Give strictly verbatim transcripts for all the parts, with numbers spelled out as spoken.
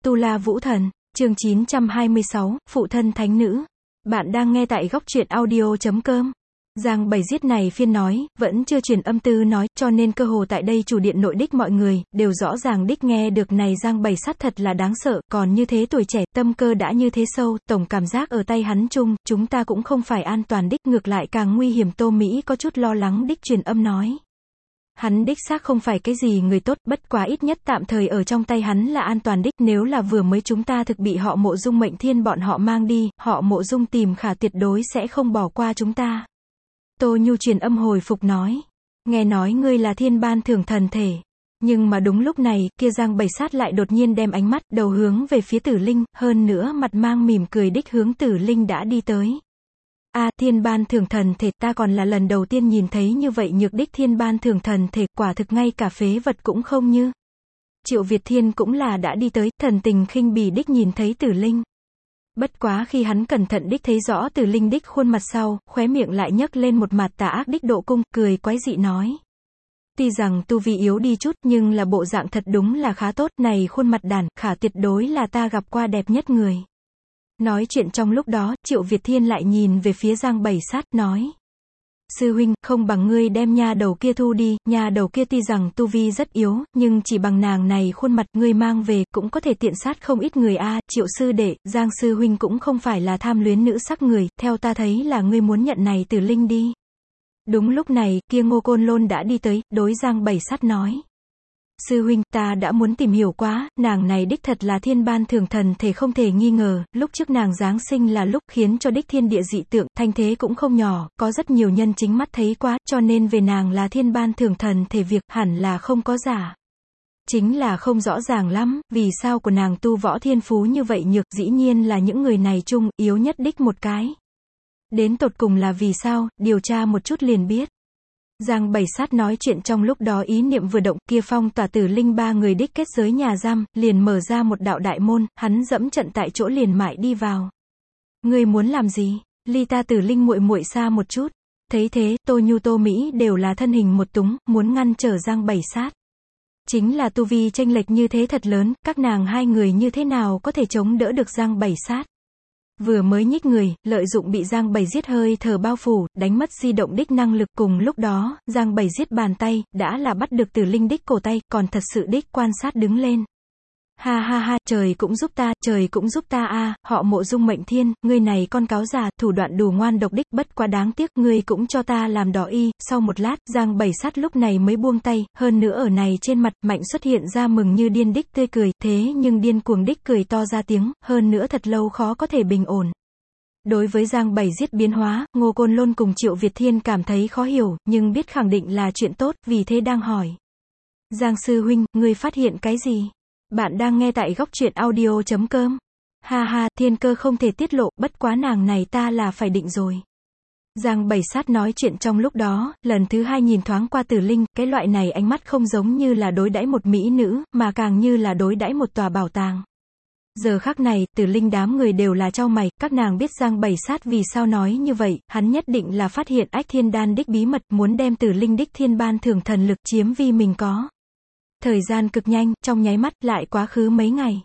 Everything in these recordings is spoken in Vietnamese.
Tu La Vũ Thần, chương chín trăm hai mươi sáu, Phụ thân thánh nữ. Bạn đang nghe tại góc truyện audio chấm com. Giang Bảy Giết này phiên nói, vẫn chưa truyền âm tư nói, cho nên cơ hồ tại đây chủ điện nội đích mọi người, đều rõ ràng đích nghe được này Giang Bảy Sát thật là đáng sợ, còn như thế tuổi trẻ, tâm cơ đã như thế sâu, tổng cảm giác ở tay hắn chung, chúng ta cũng không phải an toàn đích, ngược lại càng nguy hiểm. Tô Mỹ có chút lo lắng đích truyền âm nói. Hắn đích xác không phải cái gì người tốt, bất quá ít nhất tạm thời ở trong tay hắn là an toàn đích, nếu là vừa mới chúng ta thực bị họ Mộ Dung Mệnh Thiên bọn họ mang đi, họ Mộ Dung tìm khả tuyệt đối sẽ không bỏ qua chúng ta. Tô Nhu truyền âm hồi phục nói, nghe nói ngươi là thiên ban thưởng thần thể. Nhưng mà đúng lúc này, kia Giang Bảy Sát lại đột nhiên đem ánh mắt, đầu hướng về phía Tử Linh, hơn nữa mặt mang mỉm cười đích hướng Tử Linh đã đi tới. A, à, thiên ban thưởng thần thể, ta còn là lần đầu tiên nhìn thấy như vậy nhược đích thiên ban thưởng thần thể, quả thực ngay cả phế vật cũng không như. Triệu Việt Thiên cũng là đã đi tới, thần tình khinh bỉ đích nhìn thấy Tử Linh. Bất quá khi hắn cẩn thận đích thấy rõ Tử Linh đích khuôn mặt sau, khóe miệng lại nhấc lên một mặt tà ác đích độ cung, cười quái dị nói. Tuy rằng tu vi yếu đi chút, nhưng là bộ dạng thật đúng là khá tốt, này khuôn mặt đản, khả tuyệt đối là ta gặp qua đẹp nhất người. Nói chuyện trong lúc đó, Triệu Việt Thiên lại nhìn về phía Giang Bảy Sát, nói. Sư huynh, không bằng ngươi đem nha đầu kia thu đi, nha đầu kia tuy rằng tu vi rất yếu, nhưng chỉ bằng nàng này khuôn mặt, ngươi mang về, cũng có thể tiện sát không ít người a. Triệu sư đệ, Giang sư huynh cũng không phải là tham luyến nữ sắc người, theo ta thấy là ngươi muốn nhận này Tử Linh đi. Đúng lúc này, kia Ngô Côn Lôn đã đi tới, đối Giang Bảy Sát nói. Sư huynh, ta đã muốn tìm hiểu quá, nàng này đích thật là thiên ban thưởng thần thể không thể nghi ngờ, lúc trước nàng giáng sinh là lúc khiến cho đích thiên địa dị tượng, thanh thế cũng không nhỏ, có rất nhiều nhân chính mắt thấy quá, cho nên về nàng là thiên ban thưởng thần thể việc, hẳn là không có giả. Chính là không rõ ràng lắm, vì sao của nàng tu võ thiên phú như vậy nhược, dĩ nhiên là những người này chung, yếu nhất đích một cái. Đến tột cùng là vì sao, điều tra một chút liền biết. Giang Bảy Sát nói chuyện trong lúc đó ý niệm vừa động, kia phong tỏa Tử Linh ba người đích kết giới nhà giam, liền mở ra một đạo đại môn, hắn dẫm trận tại chỗ liền mại đi vào. Ngươi muốn làm gì? Ly ta Tử Linh muội muội xa một chút. Thấy thế, Tô Nhu Tô Mỹ đều là thân hình một túng, muốn ngăn trở Giang Bảy Sát. Chính là tu vi chênh lệch như thế thật lớn, các nàng hai người như thế nào có thể chống đỡ được Giang Bảy Sát. Vừa mới nhích người, lợi dụng bị Giang Bảy Giết hơi thở bao phủ, đánh mất di động đích năng lực, cùng lúc đó, Giang Bảy Giết bàn tay, đã là bắt được Tử Linh đích cổ tay, còn thật sự đích quan sát đứng lên. Ha ha ha, trời cũng giúp ta, trời cũng giúp ta a, họ Mộ Dung Mệnh Thiên, ngươi này con cáo già, thủ đoạn đủ ngoan độc đích, bất quá đáng tiếc, ngươi cũng cho ta làm đỏ y. Sau một lát, Giang Bảy Sát lúc này mới buông tay, hơn nữa ở này trên mặt, mạnh xuất hiện ra mừng như điên đích tươi cười, thế nhưng điên cuồng đích cười to ra tiếng, hơn nữa thật lâu khó có thể bình ổn. Đối với Giang Bảy Giết biến hóa, Ngô Côn Lôn cùng Triệu Việt Thiên cảm thấy khó hiểu, nhưng biết khẳng định là chuyện tốt, vì thế đang hỏi. Giang sư huynh, ngươi phát hiện cái gì? Bạn đang nghe tại góc truyện audio chấm com. Ha ha, thiên cơ không thể tiết lộ, bất quá nàng này ta là phải định rồi. Giang Bảy Sát nói chuyện trong lúc đó, lần thứ hai nhìn thoáng qua Tử Linh, cái loại này ánh mắt không giống như là đối đãi một mỹ nữ, mà càng như là đối đãi một tòa bảo tàng. Giờ khắc này, Tử Linh đám người đều là chau mày, các nàng biết Giang Bảy Sát vì sao nói như vậy, hắn nhất định là phát hiện Ách Thiên Đan đích bí mật, muốn đem Tử Linh đích thiên ban thưởng thần lực chiếm vi mình có. Thời gian cực nhanh, trong nháy mắt, lại quá khứ mấy ngày.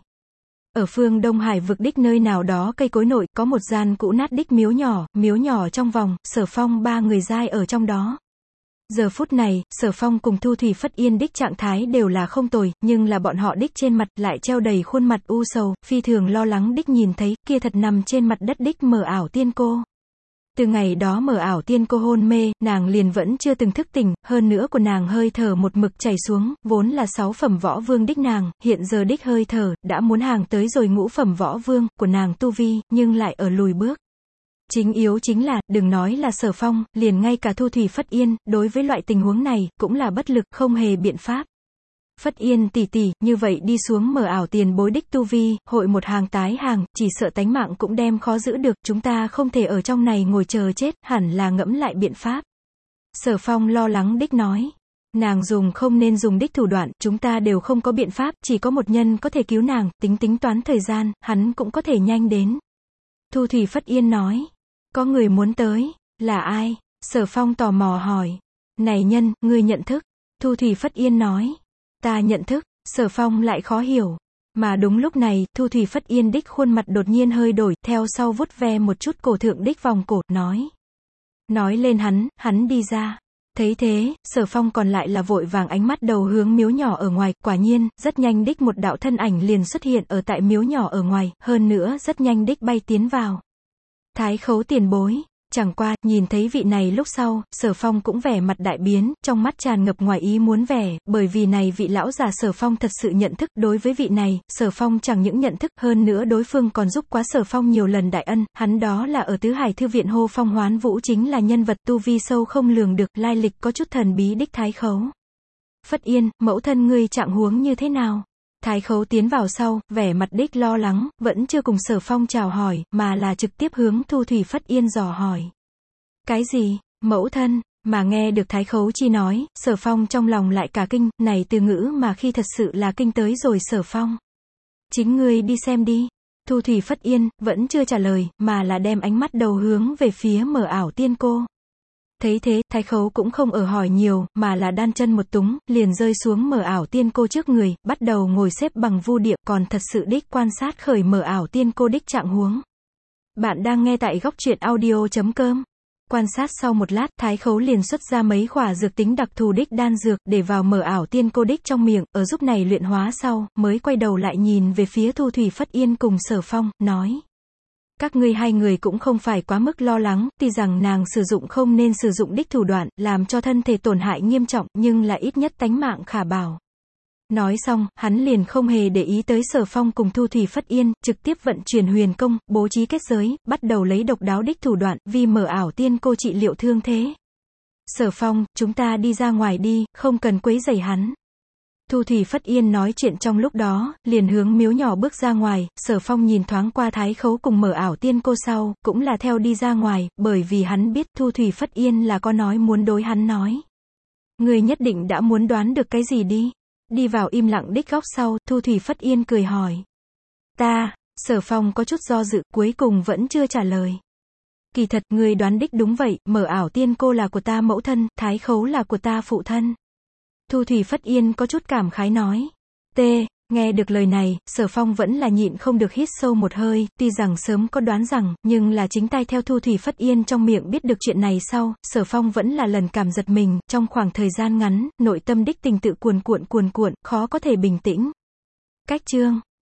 Ở phương Đông Hải vực đích nơi nào đó cây cối nội, có một gian cũ nát đích miếu nhỏ, miếu nhỏ trong vòng, Sở Phong ba người giai ở trong đó. Giờ phút này, Sở Phong cùng Thu Thủy Phất Yên đích trạng thái đều là không tồi, nhưng là bọn họ đích trên mặt, lại treo đầy khuôn mặt u sầu, phi thường lo lắng đích nhìn thấy, kia thật nằm trên mặt đất đích mờ ảo tiên cô. Từ ngày đó mờ ảo tiên cô hôn mê, nàng liền vẫn chưa từng thức tỉnh, hơn nữa của nàng hơi thở một mực chảy xuống, vốn là sáu phẩm võ vương đích nàng, hiện giờ đích hơi thở, đã muốn hàng tới rồi ngũ phẩm võ vương, của nàng tu vi, nhưng lại ở lùi bước. Chính yếu chính là, đừng nói là Sở Phong, liền ngay cả Thu Thủy Phất Yên, đối với loại tình huống này, cũng là bất lực, không hề biện pháp. Phất Yên tỷ tỷ, như vậy đi xuống mờ ảo tiền bối đích tu vi, hội một hàng tái hàng, chỉ sợ tánh mạng cũng đem khó giữ được, chúng ta không thể ở trong này ngồi chờ chết, hẳn là ngẫm lại biện pháp. Sở Phong lo lắng đích nói, nàng dùng không nên dùng đích thủ đoạn, chúng ta đều không có biện pháp, chỉ có một nhân có thể cứu nàng, tính tính toán thời gian, hắn cũng có thể nhanh đến. Thu Thủy Phất Yên nói, có người muốn tới, là ai? Sở Phong tò mò hỏi, này nhân, ngươi nhận thức? Thu Thủy Phất Yên nói, ta nhận thức. Sở Phong lại khó hiểu, Mà đúng lúc này, Thu Thủy Phất Yên đích khuôn mặt đột nhiên hơi đổi, theo sau vuốt ve một chút cổ thượng đích vòng cổ, nói. Nói lên hắn, hắn đi ra. Thấy thế, Sở Phong còn lại là vội vàng ánh mắt đầu hướng miếu nhỏ ở ngoài, quả nhiên, rất nhanh đích một đạo thân ảnh liền xuất hiện ở tại miếu nhỏ ở ngoài, hơn nữa rất nhanh đích bay tiến vào. Thái khấu tiền bối. Chẳng qua, nhìn thấy vị này lúc sau, Sở Phong cũng vẻ mặt đại biến, trong mắt tràn ngập ngoài ý muốn vẻ, bởi vì này vị lão già Sở Phong thật sự nhận thức, đối với vị này, Sở Phong chẳng những nhận thức, hơn nữa đối phương còn giúp quá Sở Phong nhiều lần đại ân, hắn đó là ở Tứ Hải Thư viện hô phong hoán vũ chính là nhân vật tu vi sâu không lường được, lai lịch có chút thần bí đích Thái khấu. Phất Yên, mẫu thân ngươi trạng huống như thế nào? Thái khấu tiến vào sau, vẻ mặt đích lo lắng, vẫn chưa cùng Sở Phong chào hỏi, mà là trực tiếp hướng Thu Thủy Phất Yên dò hỏi. Cái gì, mẫu thân, mà nghe được Thái khấu chi nói, Sở Phong trong lòng lại cả kinh, này từ ngữ mà khi thật sự là kinh tới rồi Sở Phong. Chính ngươi đi xem đi. Thu Thủy Phất Yên, vẫn chưa trả lời, mà là đem ánh mắt đầu hướng về phía Mờ Ảo Tiên Cô. Thấy thế, Thái khấu cũng không ở hỏi nhiều, mà là đan chân một túng, liền rơi xuống Mờ Ảo Tiên Cô trước người, bắt đầu ngồi xếp bằng vu điệu, còn thật sự đích quan sát khởi Mờ Ảo Tiên Cô đích trạng huống. Bạn đang nghe tại góc truyện audio chấm com. Quan sát sau một lát, Thái khấu liền xuất ra mấy khỏa dược tính đặc thù đích đan dược, để vào Mờ Ảo Tiên Cô đích trong miệng, ở giúp này luyện hóa sau, mới quay đầu lại nhìn về phía Thu Thủy Phất Yên cùng Sở Phong, nói. Các ngươi hai người cũng không phải quá mức lo lắng, tuy rằng nàng sử dụng không nên sử dụng đích thủ đoạn, làm cho thân thể tổn hại nghiêm trọng, nhưng là ít nhất tánh mạng khả bảo. Nói xong, hắn liền không hề để ý tới Sở Phong cùng Thu Thủy Phất Yên, trực tiếp vận chuyển huyền công, bố trí kết giới, bắt đầu lấy độc đáo đích thủ đoạn, vì Mờ Ảo Tiên Cô trị liệu thương thế. Sở Phong, chúng ta đi ra ngoài đi, không cần quấy rầy hắn. Thu Thủy Phất Yên nói chuyện trong lúc đó, liền hướng miếu nhỏ bước ra ngoài, Sở Phong nhìn thoáng qua Thái khấu cùng Mờ Ảo Tiên Cô sau, cũng là theo đi ra ngoài, bởi vì hắn biết Thu Thủy Phất Yên là có nói muốn đối hắn nói. Người nhất định đã muốn đoán được cái gì đi. Đi vào im lặng đích góc sau, Thu Thủy Phất Yên cười hỏi. Ta, Sở Phong có chút do dự, cuối cùng vẫn chưa trả lời. Kỳ thật, người đoán đích đúng vậy, Mờ Ảo Tiên Cô là của ta mẫu thân, Thái khấu là của ta phụ thân. Thu Thủy Phất Yên có chút cảm khái nói. T, nghe được lời này, Sở Phong vẫn là nhịn không được hít sâu một hơi, tuy rằng sớm có đoán rằng, nhưng là chính tay theo Thu Thủy Phất Yên trong miệng biết được chuyện này sau, Sở Phong vẫn là lần cảm giật mình, trong khoảng thời gian ngắn, nội tâm đích tình tự cuồn cuộn cuồn cuộn, khó có thể bình tĩnh. Cách chương